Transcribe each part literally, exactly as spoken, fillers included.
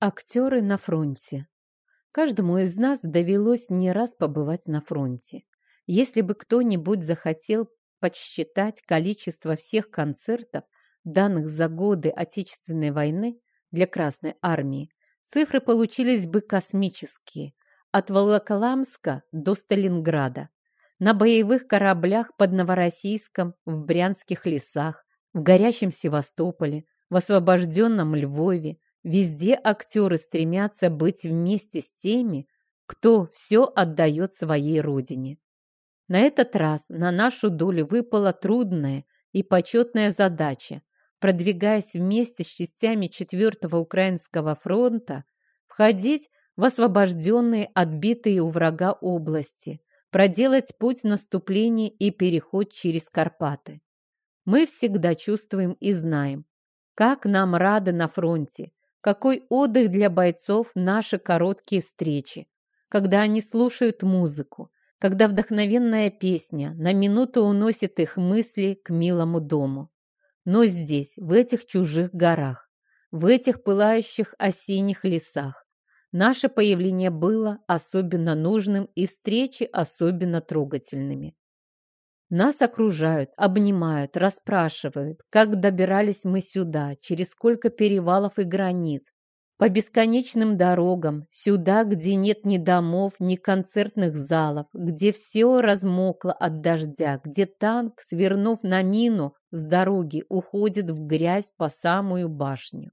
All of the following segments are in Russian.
Актеры на фронте. Каждому из нас довелось не раз побывать на фронте. Если бы кто-нибудь захотел подсчитать количество всех концертов, данных за годы Отечественной войны для Красной армии, цифры получились бы космические. От Волоколамска до Сталинграда. На боевых кораблях под Новороссийском, в Брянских лесах, в горящем Севастополе, в освобожденном Львове. Везде актеры стремятся быть вместе с теми, кто все отдает своей родине. На этот раз на нашу долю выпала трудная и почетная задача, продвигаясь вместе с частями четвёртого Украинского фронта, входить в освобожденные, отбитые у врага области, проделать путь наступления и переход через Карпаты. Мы всегда чувствуем и знаем, как нам рады на фронте, какой отдых для бойцов наши короткие встречи, когда они слушают музыку, когда вдохновенная песня на минуту уносит их мысли к милому дому. Но здесь, в этих чужих горах, в этих пылающих осенних лесах, наше появление было особенно нужным и встречи особенно трогательными. Нас окружают, обнимают, расспрашивают, как добирались мы сюда, через сколько перевалов и границ, по бесконечным дорогам, сюда, где нет ни домов, ни концертных залов, где все размокло от дождя, где танк, свернув на мину с дороги, уходит в грязь по самую башню.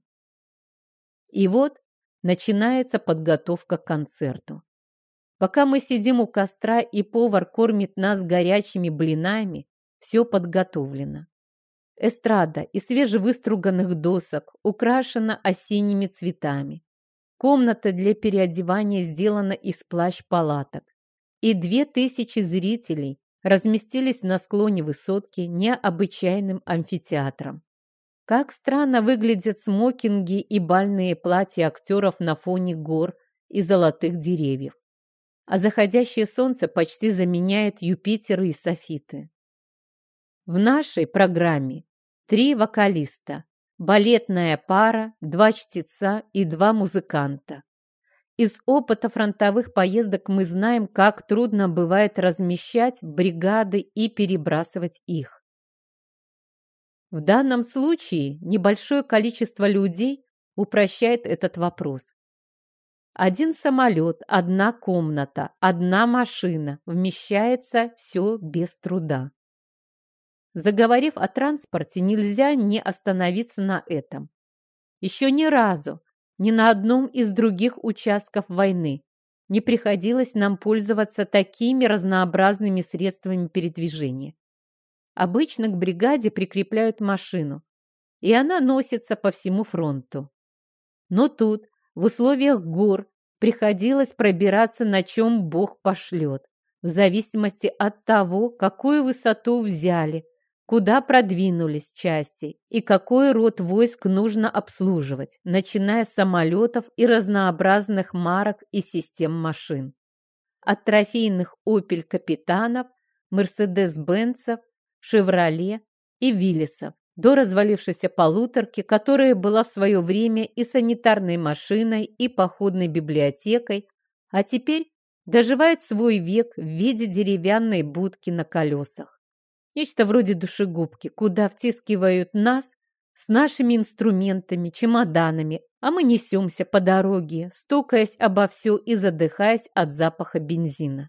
И вот начинается подготовка к концерту. Пока мы сидим у костра и повар кормит нас горячими блинами, все подготовлено. Эстрада из свежевыструганных досок украшена осенними цветами. Комната для переодевания сделана из плащ-палаток. И две тысячи зрителей разместились на склоне высотки необычайным амфитеатром. Как странно выглядят смокинги и бальные платья актеров на фоне гор и золотых деревьев. А заходящее солнце почти заменяет Юпитера и Софиты. В нашей программе три вокалиста, балетная пара, два чтеца и два музыканта. Из опыта фронтовых поездок мы знаем, как трудно бывает размещать бригады и перебрасывать их. В данном случае небольшое количество людей упрощает этот вопрос. Один самолет, одна комната, одна машина, вмещается все без труда. Заговорив о транспорте, нельзя не остановиться на этом. Еще ни разу, ни на одном из других участков войны не приходилось нам пользоваться такими разнообразными средствами передвижения. Обычно к бригаде прикрепляют машину, и она носится по всему фронту. Но тут, в условиях гор, приходилось пробираться на чем Бог пошлет, в зависимости от того, какую высоту взяли, куда продвинулись части и какой род войск нужно обслуживать, начиная с самолетов и разнообразных марок и систем машин. От трофейных «Опель» Капитанов, «Мерседес-Бенцев», «Шевроле» и «Виллисов» до развалившейся полуторки, которая была в свое время и санитарной машиной, и походной библиотекой, а теперь доживает свой век в виде деревянной будки на колесах. Нечто вроде душегубки, куда втискивают нас с нашими инструментами, чемоданами, а мы несемся по дороге, стукаясь обо все и задыхаясь от запаха бензина.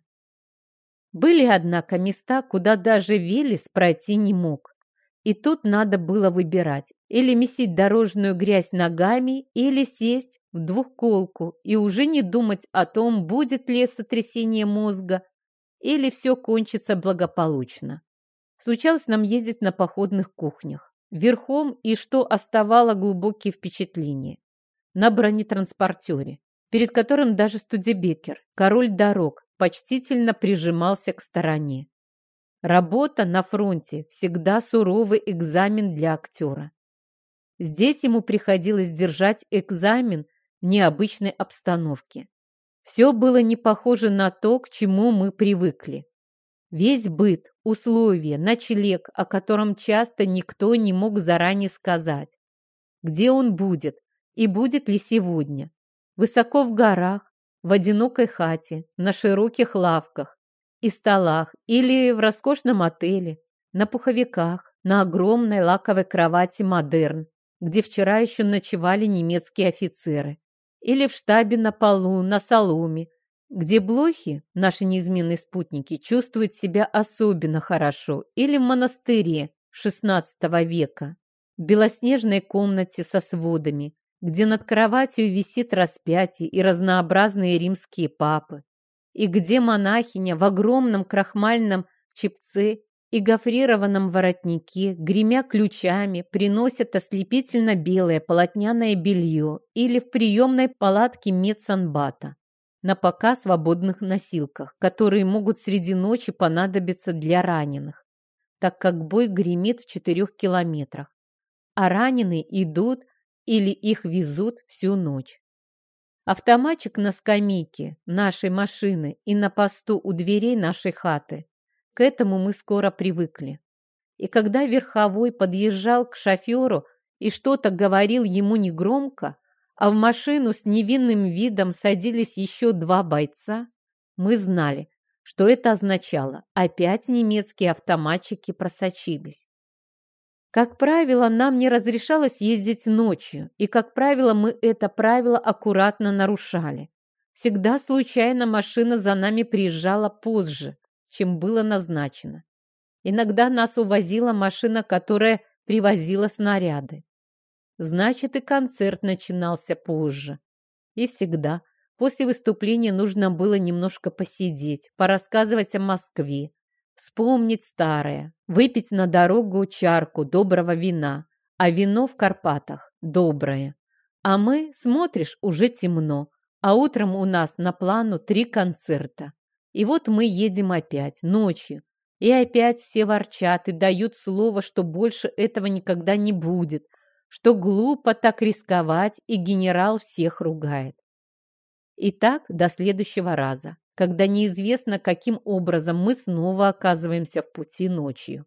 Были, однако, места, куда даже Велес пройти не мог. И тут надо было выбирать, или месить дорожную грязь ногами, или сесть в двухколку и уже не думать о том, будет ли сотрясение мозга, или все кончится благополучно. Случалось нам ездить на походных кухнях, верхом, и что оставало глубокие впечатления, на бронетранспортере, перед которым даже Студебекер, король дорог, почтительно прижимался к стороне. Работа на фронте всегда суровый экзамен для актера. Здесь ему приходилось держать экзамен в необычной обстановке. Все было не похоже на то, к чему мы привыкли. Весь быт, условия, ночлег, о котором часто никто не мог заранее сказать, где он будет и будет ли сегодня, Высоко в горах, в одинокой хате, на широких лавках и столах или в роскошном отеле, на пуховиках, на огромной лаковой кровати «Модерн», где вчера еще ночевали немецкие офицеры, или в штабе на полу, на соломе, где блохи, наши неизменные спутники, чувствуют себя особенно хорошо, или в монастыре шестнадцатого века, в белоснежной комнате со сводами, где над кроватью висит распятие и разнообразные римские папы, и где монахиня в огромном крахмальном чепце и гофрированном воротнике, гремя ключами, приносят ослепительно белое полотняное белье или в приемной палатке медсанбата на пока свободных носилках, которые могут среди ночи понадобиться для раненых, так как бой гремит в четырех километрах, а раненые идут или их везут всю ночь. Автоматчик на скамейке нашей машины и на посту у дверей нашей хаты. К этому мы скоро привыкли. И когда верховой подъезжал к шоферу и что-то говорил ему негромко, а в машину с невинным видом садились еще два бойца, мы знали, что это означало. Опять немецкие автоматчики просочились. Как правило, нам не разрешалось ездить ночью, и, как правило, мы это правило аккуратно нарушали. Всегда случайно машина за нами приезжала позже, чем было назначено. Иногда нас увозила машина, которая привозила снаряды. Значит, и концерт начинался позже. И всегда после выступления нужно было немножко посидеть, порассказывать о Москве, вспомнить старое, выпить на дорогу чарку доброго вина, а вино в Карпатах доброе. А мы, смотришь, уже темно, а утром у нас на плану три концерта. И вот мы едем опять, ночью, и опять все ворчат и дают слово, что больше этого никогда не будет, что глупо так рисковать, и генерал всех ругает. И так до следующего раза, когда неизвестно, каким образом мы снова оказываемся в пути ночью.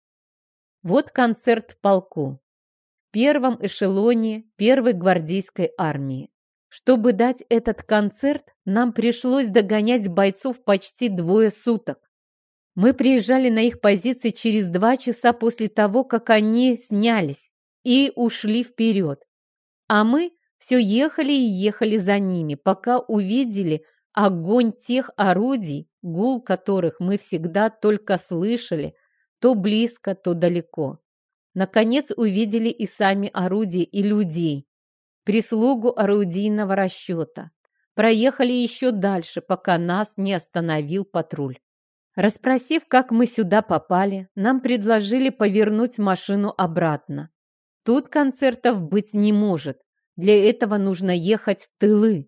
Вот концерт в полку, в первом эшелоне первой гвардейской армии. Чтобы дать этот концерт, нам пришлось догонять бойцов почти двое суток. Мы приезжали на их позиции через два часа после того, как они снялись и ушли вперед. А мы все ехали и ехали за ними, пока увидели огонь тех орудий, гул которых мы всегда только слышали, то близко, то далеко. Наконец увидели и сами орудия, и людей, прислугу орудийного расчета. Проехали еще дальше, пока нас не остановил патруль. Расспросив, как мы сюда попали, нам предложили повернуть машину обратно. Тут концертов быть не может. Для этого нужно ехать в тылы.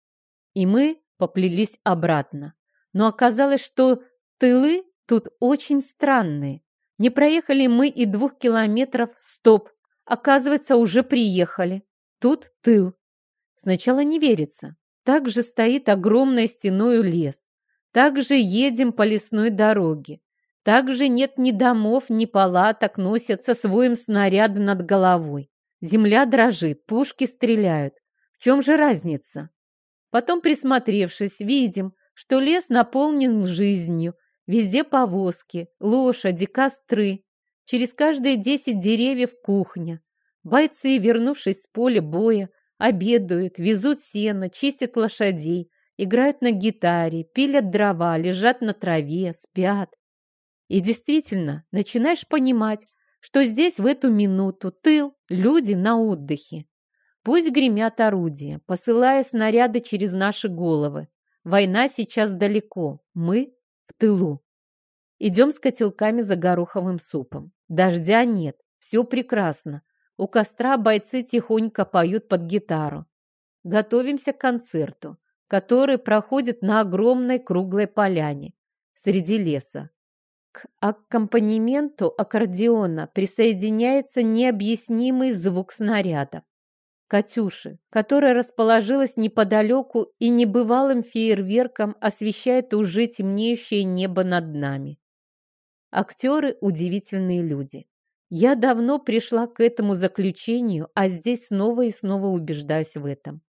И мы поплелись обратно. Но оказалось, что тылы тут очень странные. Не проехали мы и двух километров, стоп. Оказывается, уже приехали. Тут тыл. Сначала не верится. Так же стоит огромной стеною лес. Так же едем по лесной дороге. Так же нет ни домов, ни палаток, носятся с воем снаряды над головой. Земля дрожит, пушки стреляют. В чем же разница? Потом, присмотревшись, видим, что лес наполнен жизнью. Везде повозки, лошади, костры. Через каждые десять деревьев кухня. Бойцы, вернувшись с поля боя, обедают, везут сено, чистят лошадей, играют на гитаре, пилят дрова, лежат на траве, спят. И действительно, начинаешь понимать, что здесь в эту минуту тыл, люди на отдыхе. Пусть гремят орудия, посылая снаряды через наши головы. Война сейчас далеко, мы в тылу. Идем с котелками за гороховым супом. Дождя нет, все прекрасно. У костра бойцы тихонько поют под гитару. Готовимся к концерту, который проходит на огромной круглой поляне среди леса. К аккомпанементу аккордеона присоединяется необъяснимый звук снарядов. Катюши, которая расположилась неподалеку и небывалым фейерверком освещает уже темнеющее небо над нами. Актеры – удивительные люди. Я давно пришла к этому заключению, а здесь снова и снова убеждаюсь в этом.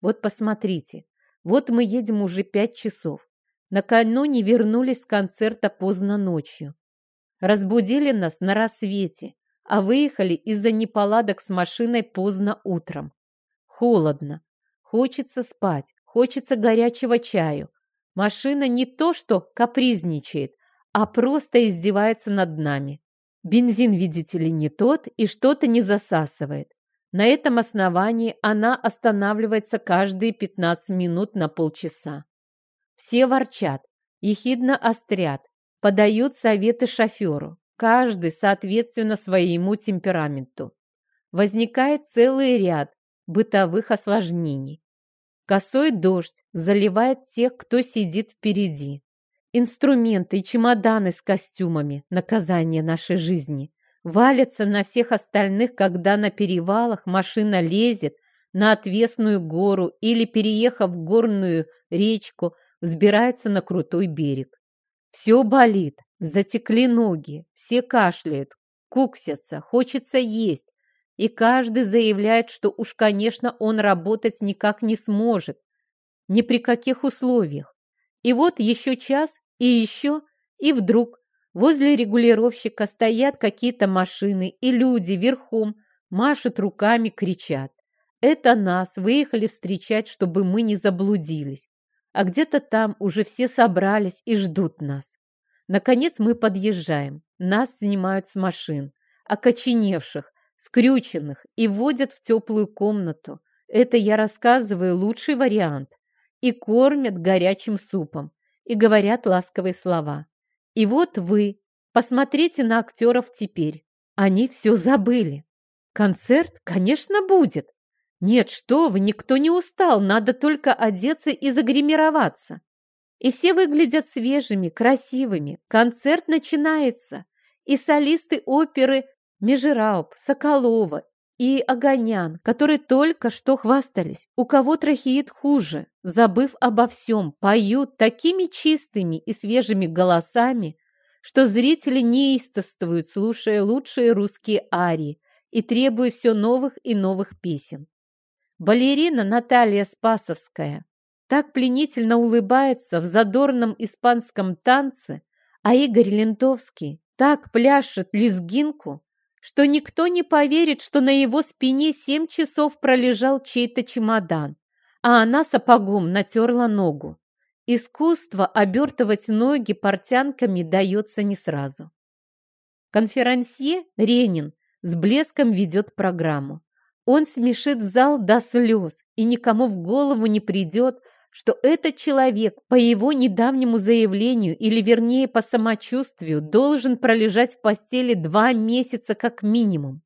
Вот посмотрите, вот мы едем уже пять часов. Накануне вернулись с концерта поздно ночью. Разбудили нас на рассвете, а выехали из-за неполадок с машиной поздно утром. Холодно, хочется спать, хочется горячего чаю. Машина не то что капризничает, а просто издевается над нами. Бензин, видите ли, не тот и что-то не засасывает. На этом основании она останавливается каждые пятнадцать минут на полчаса. Все ворчат, ехидно острят, подают советы шоферу, каждый соответственно своему темпераменту. Возникает целый ряд бытовых осложнений. Косой дождь заливает тех, кто сидит впереди. Инструменты и чемоданы с костюмами, наказание нашей жизни, валятся на всех остальных, когда на перевалах машина лезет на отвесную гору или, переехав горную речку, взбирается на крутой берег. Все болит, затекли ноги, все кашляют, куксятся, хочется есть, и каждый заявляет, что уж, конечно, он работать никак не сможет, ни при каких условиях. И вот еще час, и еще, и вдруг возле регулировщика стоят какие-то машины, и люди верхом машут руками, кричат. Это нас выехали встречать, чтобы мы не заблудились. А где-то там уже все собрались и ждут нас. Наконец мы подъезжаем. Нас снимают с машин, окоченевших, скрюченных, и вводят в теплую комнату. Это я рассказываю лучший вариант. И кормят горячим супом, и говорят ласковые слова. И вот вы, посмотрите на актеров теперь. Они все забыли. Концерт, конечно, будет. Нет, что вы, никто не устал, надо только одеться и загримироваться. И все выглядят свежими, красивыми. Концерт начинается. И солисты оперы Межерауп, Соколова и Оганян, которые только что хвастались. У кого трахеит хуже, забыв обо всем, поют такими чистыми и свежими голосами, что зрители неистовствуют, слушая лучшие русские арии и требуя все новых и новых песен. Балерина Наталья Спасовская так пленительно улыбается в задорном испанском танце, а Игорь Лентовский так пляшет лезгинку, что никто не поверит, что на его спине семь часов пролежал чей-то чемодан, а она сапогом натерла ногу. Искусство обертывать ноги портянками дается не сразу. Конферансье Ренин с блеском ведет программу. Он смешит зал до слез, и никому в голову не придет, что этот человек по его недавнему заявлению, или вернее по самочувствию, должен пролежать в постели два месяца как минимум.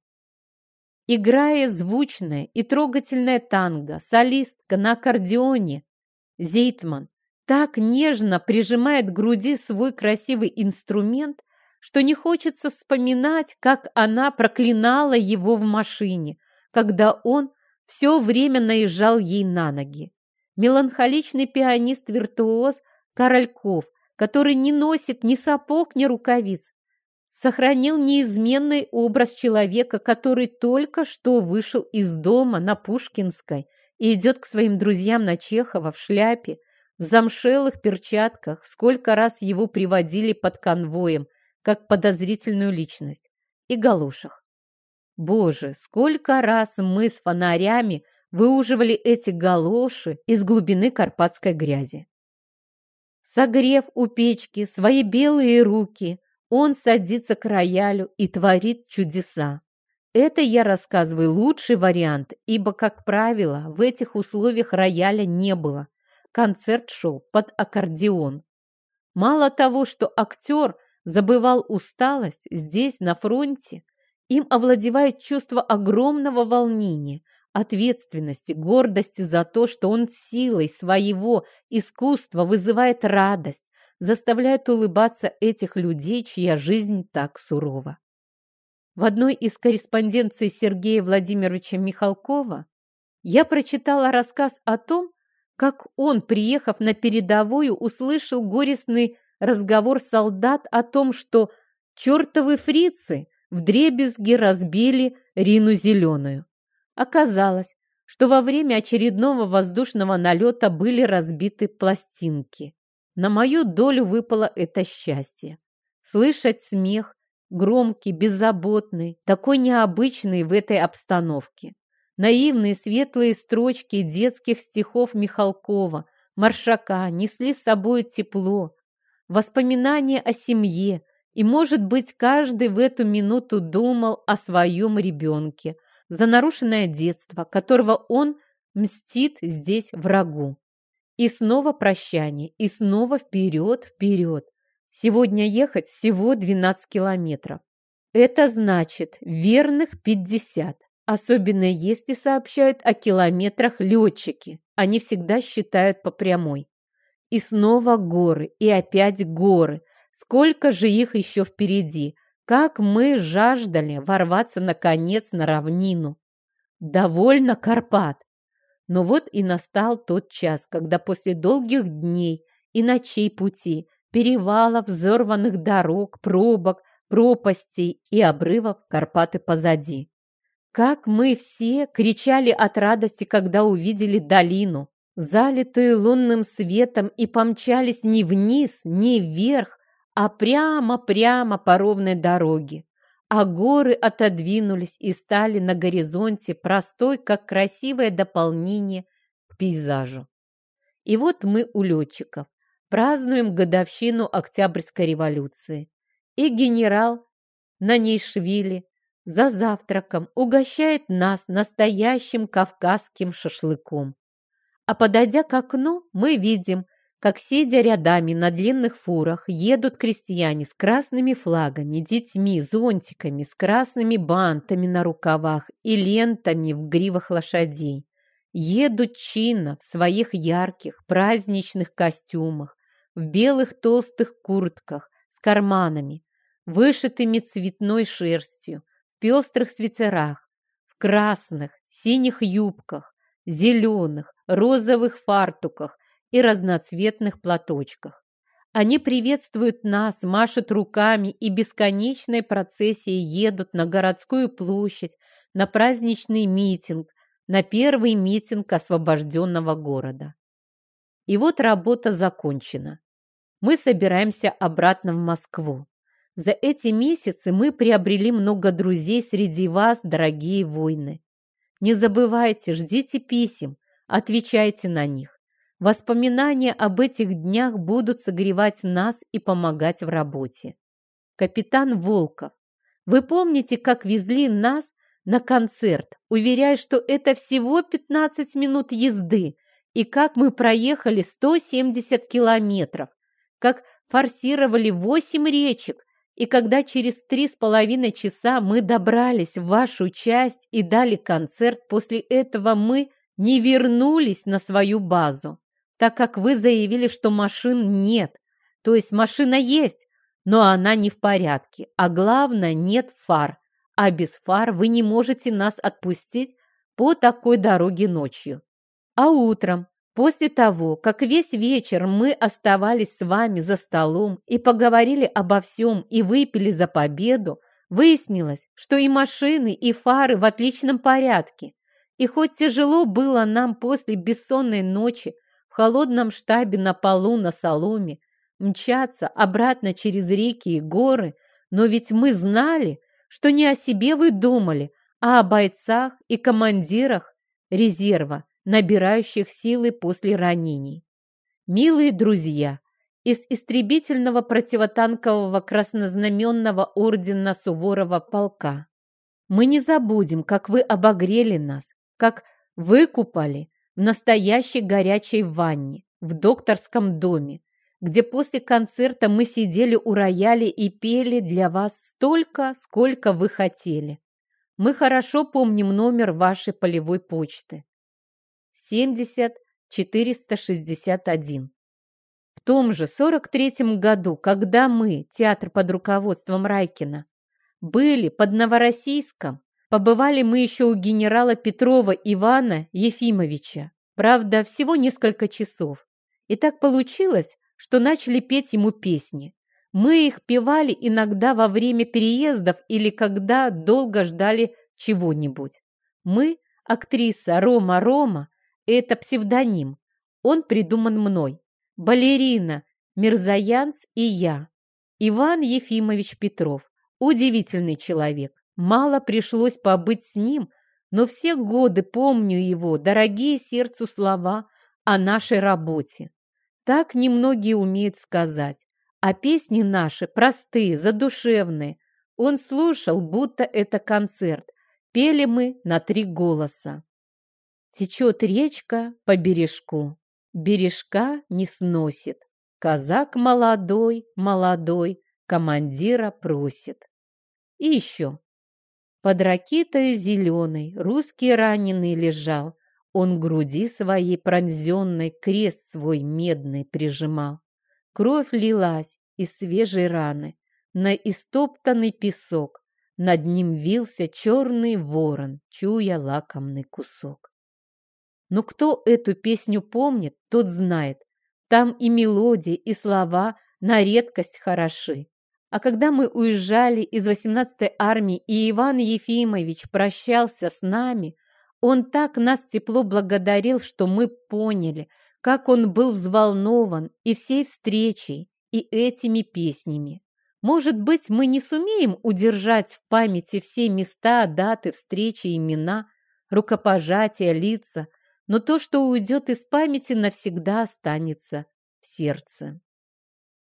Играя звучное и трогательное танго, солистка на аккордеоне Зейтман так нежно прижимает к груди свой красивый инструмент, что не хочется вспоминать, как она проклинала его в машине, когда он все время наезжал ей на ноги. Меланхоличный пианист-виртуоз Корольков, который не носит ни сапог, ни рукавиц, сохранил неизменный образ человека, который только что вышел из дома на Пушкинской и идет к своим друзьям на Чехова в шляпе, в замшелых перчатках, сколько раз его приводили под конвоем, как подозрительную личность, и галошах. Боже, сколько раз мы с фонарями выуживали эти галоши из глубины карпатской грязи. Согрев у печки свои белые руки, он садится к роялю и творит чудеса. Это я рассказываю лучший вариант, ибо, как правило, в этих условиях рояля не было. Концерт шел под аккордеон. Мало того, что актер забывал усталость, здесь, на фронте, им овладевает чувство огромного волнения, ответственности, гордости за то, что он силой своего искусства вызывает радость, заставляет улыбаться этих людей, чья жизнь так сурова. В одной из корреспонденций Сергея Владимировича Михалкова я прочитала рассказ о том, как он, приехав на передовую, услышал горестный разговор солдат о том, что чертовы фрицы вдребезги разбили Рину Зеленую. Оказалось, что во время очередного воздушного налета были разбиты пластинки. На мою долю выпало это счастье. Слышать смех, громкий, беззаботный, такой необычный в этой обстановке. Наивные светлые строчки детских стихов Михалкова, Маршака несли с собой тепло, воспоминания о семье, и, может быть, каждый в эту минуту думал о своем ребенке, за нарушенное детство, которого он мстит здесь врагу. И снова прощание, и снова вперед, вперед. Сегодня ехать всего двенадцать километров. Это значит верных пятьдесят. Особенно если сообщают о километрах летчики. Они всегда считают по прямой. И снова горы, и опять горы. Сколько же их еще впереди? Как мы жаждали ворваться, наконец, на равнину. Довольно Карпат. Но вот и настал тот час, когда после долгих дней и ночей пути, перевалов, взорванных дорог, пробок, пропастей и обрывов Карпаты позади. Как мы все кричали от радости, когда увидели долину, залитую лунным светом, и помчались не вниз, не вверх, а прямо-прямо по ровной дороге. А горы отодвинулись и стали на горизонте простой, как красивое дополнение к пейзажу. И вот мы у летчиков празднуем годовщину Октябрьской революции. И генерал Нанейшвили за завтраком угощает нас настоящим кавказским шашлыком. А подойдя к окну, мы видим, как, сидя рядами на длинных фурах, едут крестьяне с красными флагами, детьми, зонтиками, с красными бантами на рукавах и лентами в гривах лошадей. Едут чинно в своих ярких праздничных костюмах, в белых толстых куртках с карманами, вышитыми цветной шерстью, в пестрых свитерах, в красных, синих юбках, зеленых, розовых фартуках и разноцветных платочках. Они приветствуют нас, машут руками и бесконечной процессией едут на городскую площадь, на праздничный митинг, на первый митинг освобожденного города. И вот работа закончена. Мы собираемся обратно в Москву. За эти месяцы мы приобрели много друзей среди вас, дорогие воины. Не забывайте, ждите писем, отвечайте на них. Воспоминания об этих днях будут согревать нас и помогать в работе. Капитан Волков, вы помните, как везли нас на концерт, уверяя, что это всего пятнадцать минут езды, и как мы проехали сто семьдесят километров, как форсировали восемь речек, и когда через три с половиной часа мы добрались в вашу часть и дали концерт, после этого мы не вернулись на свою базу, так как вы заявили, что машин нет. То есть машина есть, но она не в порядке, а главное, нет фар. А без фар вы не можете нас отпустить по такой дороге ночью. А утром, после того, как весь вечер мы оставались с вами за столом и поговорили обо всем и выпили за победу, выяснилось, что и машины, и фары в отличном порядке. И хоть тяжело было нам после бессонной ночи в холодном штабе на полу на соломе мчаться обратно через реки и горы, но ведь мы знали, что не о себе вы думали, а о бойцах и командирах резерва, набирающих силы после ранений. Милые друзья, из истребительного противотанкового краснознаменного ордена Суворова полка, мы не забудем, как вы обогрели нас, как выкупали в настоящей горячей ванне в докторском доме, где после концерта мы сидели у рояля и пели для вас столько, сколько вы хотели. Мы хорошо помним номер вашей полевой почты. семьдесят четыреста шестьдесят один. В том же сорок третьем году, когда мы, театр под руководством Райкина, были под Новороссийском, побывали мы еще у генерала Петрова Ивана Ефимовича. Правда, всего несколько часов. И так получилось, что начали петь ему песни. Мы их певали иногда во время переездов или когда долго ждали чего-нибудь. Мы Актриса Рома Рома– это псевдоним. Он придуман мной. Балерина Мирзаянс и я. Иван Ефимович Петров. Удивительный человек. Мало пришлось побыть с ним, но все годы помню его, дорогие сердцу слова о нашей работе. Так немногие умеют сказать. А песни наши простые, задушевные. Он слушал, будто это концерт. Пели мы на три голоса. Течет речка по бережку, бережка не сносит. Казак молодой, молодой, командира просит. И еще. Под ракитою зеленой русский раненый лежал. Он к груди своей пронзенной крест свой медный прижимал. Кровь лилась из свежей раны на истоптанный песок. Над ним вился черный ворон, чуя лакомный кусок. Но кто эту песню помнит, тот знает. Там и мелодии, и слова на редкость хороши. А когда мы уезжали из восемнадцатой армии, и Иван Ефимович прощался с нами, он так нас тепло благодарил, что мы поняли, как он был взволнован и всей встречей, и этими песнями. Может быть, мы не сумеем удержать в памяти все места, даты, встречи, имена, рукопожатия, лица, но то, что уйдет из памяти, навсегда останется в сердце.